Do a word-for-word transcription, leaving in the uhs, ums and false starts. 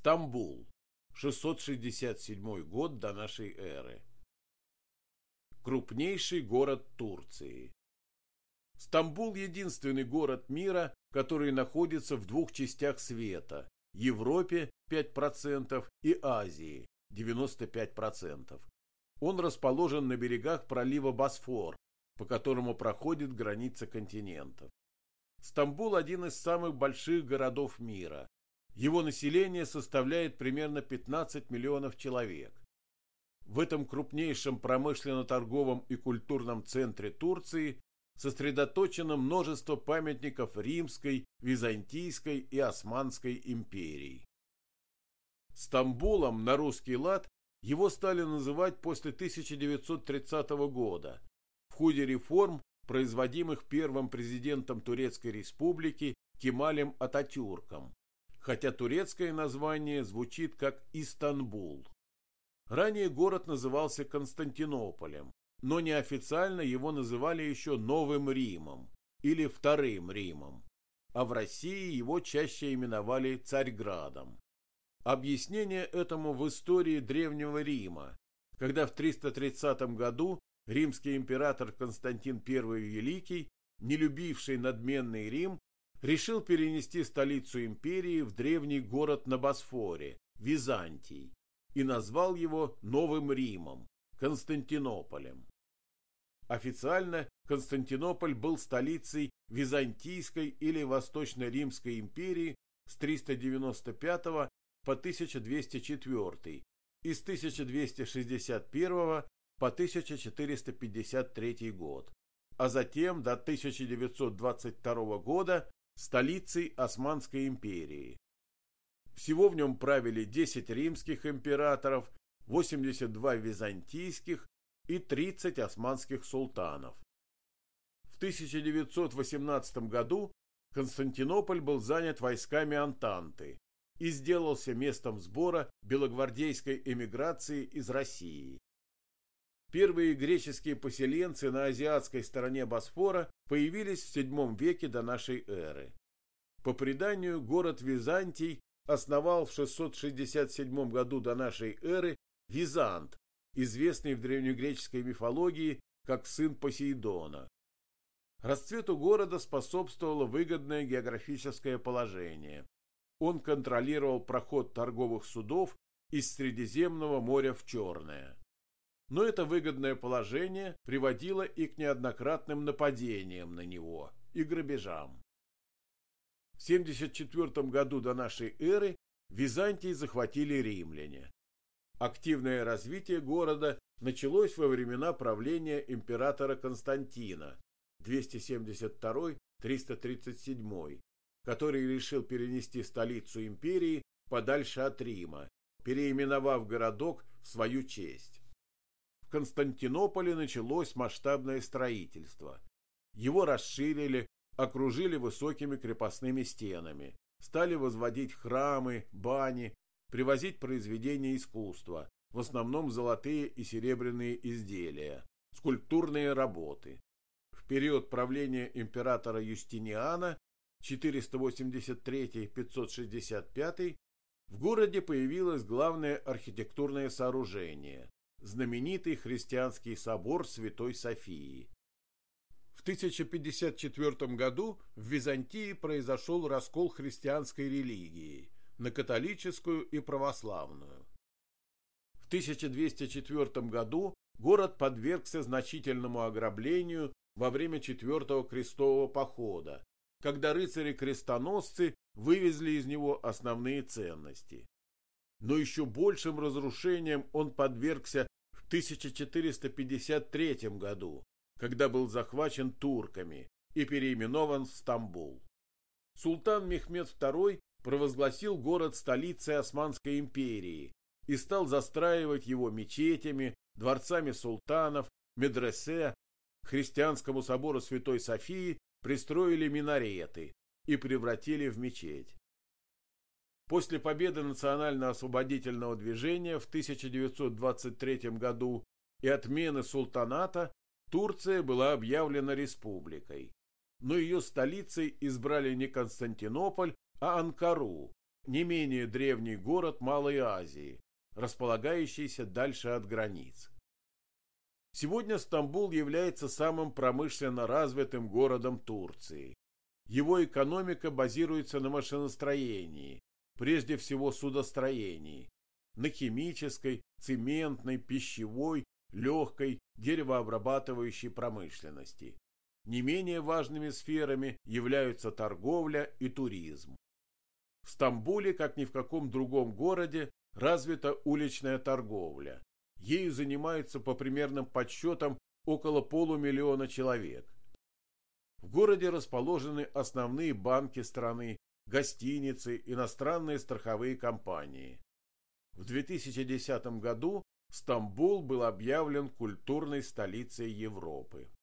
Стамбул. шестьсот шестьдесят седьмой год до нашей эры. Крупнейший город Турции. Стамбул – единственный город мира, который находится в двух частях света – Европе пять процентов и Азии девяносто пять процентов. Он расположен на берегах пролива Босфор, по которому проходит граница континентов. Стамбул – один из самых больших городов мира. Его население составляет примерно пятнадцать миллионов человек. В этом крупнейшем промышленно-торговом и культурном центре Турции сосредоточено множество памятников Римской, Византийской и Османской империй. Стамбулом на русский лад его стали называть после тысяча девятьсот тридцатого года, в ходе реформ, производимых первым президентом Турецкой республики Кемалем Ататюрком, хотя турецкое название звучит как Истанбул. Ранее город назывался Константинополем, но неофициально его называли еще Новым Римом или Вторым Римом, а в России его чаще именовали Царьградом. Объяснение этому в истории Древнего Рима, когда в триста тридцатом году римский император Константин Первый Великий, не любивший надменный Рим, решил перенести столицу империи в древний город на Босфоре, Византий, и назвал его Новым Римом, Константинополем. Официально Константинополь был столицей Византийской или Восточно-Римской империи с триста девяносто пятого по тысяча двести четвёртый и с тысяча двести шестьдесят первого по тысяча четыреста пятьдесят третий год, а затем до тысяча девятьсот двадцать второго года столицей Османской империи. Всего в нем правили десять римских императоров, восемьдесят два византийских и тридцать османских султанов. В тысяча девятьсот восемнадцатом году Константинополь был занят войсками Антанты и сделался местом сбора белогвардейской эмиграции из России. Первые греческие поселенцы на азиатской стороне Босфора появились в седьмом веке до нашей эры. По преданию, город Византий основал в шестьсот шестьдесят седьмом году до нашей эры Визант, известный в древнегреческой мифологии как сын Посейдона. Расцвету города способствовало выгодное географическое положение. Он контролировал проход торговых судов из Средиземного моря в Черное. Но это выгодное положение приводило и к неоднократным нападениям на него и грабежам. В семьдесят четвёртом году до нашей эры Византий захватили римляне. Активное развитие города началось во времена правления императора Константина двести семьдесят второй — триста тридцать седьмой, который решил перенести столицу империи подальше от Рима, переименовав городок в свою честь. В Константинополе началось масштабное строительство. Его расширили, окружили высокими крепостными стенами, стали возводить храмы, бани, привозить произведения искусства, в основном золотые и серебряные изделия, скульптурные работы. В период правления императора Юстиниана четыреста восемьдесят третий — пятьсот шестьдесят пятый в городе появилось главное архитектурное сооружение – знаменитый христианский собор Святой Софии. В тысяча пятьдесят четвёртом году в Византии произошел раскол христианской религии на католическую и православную. В тысяча двести четвёртом году город подвергся значительному ограблению во время Четвертого крестового похода, когда рыцари-крестоносцы вывезли из него основные ценности. Но еще большим разрушением он подвергся в тысяча четыреста пятьдесят третьем году, когда был захвачен турками и переименован в Стамбул. Султан Мехмед второй провозгласил город столицей Османской империи и стал застраивать его мечетями, дворцами султанов, медресе. К христианскому собору Святой Софии пристроили минареты и превратили в мечеть. После победы национально-освободительного движения в тысяча девятьсот двадцать третьем году и отмены султаната Турция была объявлена республикой, но ее столицей избрали не Константинополь, а Анкару, не менее древний город Малой Азии, располагающийся дальше от границ. Сегодня Стамбул является самым промышленно развитым городом Турции. Его экономика базируется на машиностроении, прежде всего судостроении, на химической, цементной, пищевой, легкой, деревообрабатывающей промышленности. Не менее важными сферами являются торговля и туризм. В Стамбуле, как ни в каком другом городе, развита уличная торговля. Ею занимаются по примерным подсчетам около полумиллиона человек. В городе расположены основные банки страны, гостиницы, иностранные страховые компании. В две тысячи десятом году Стамбул был объявлен культурной столицей Европы.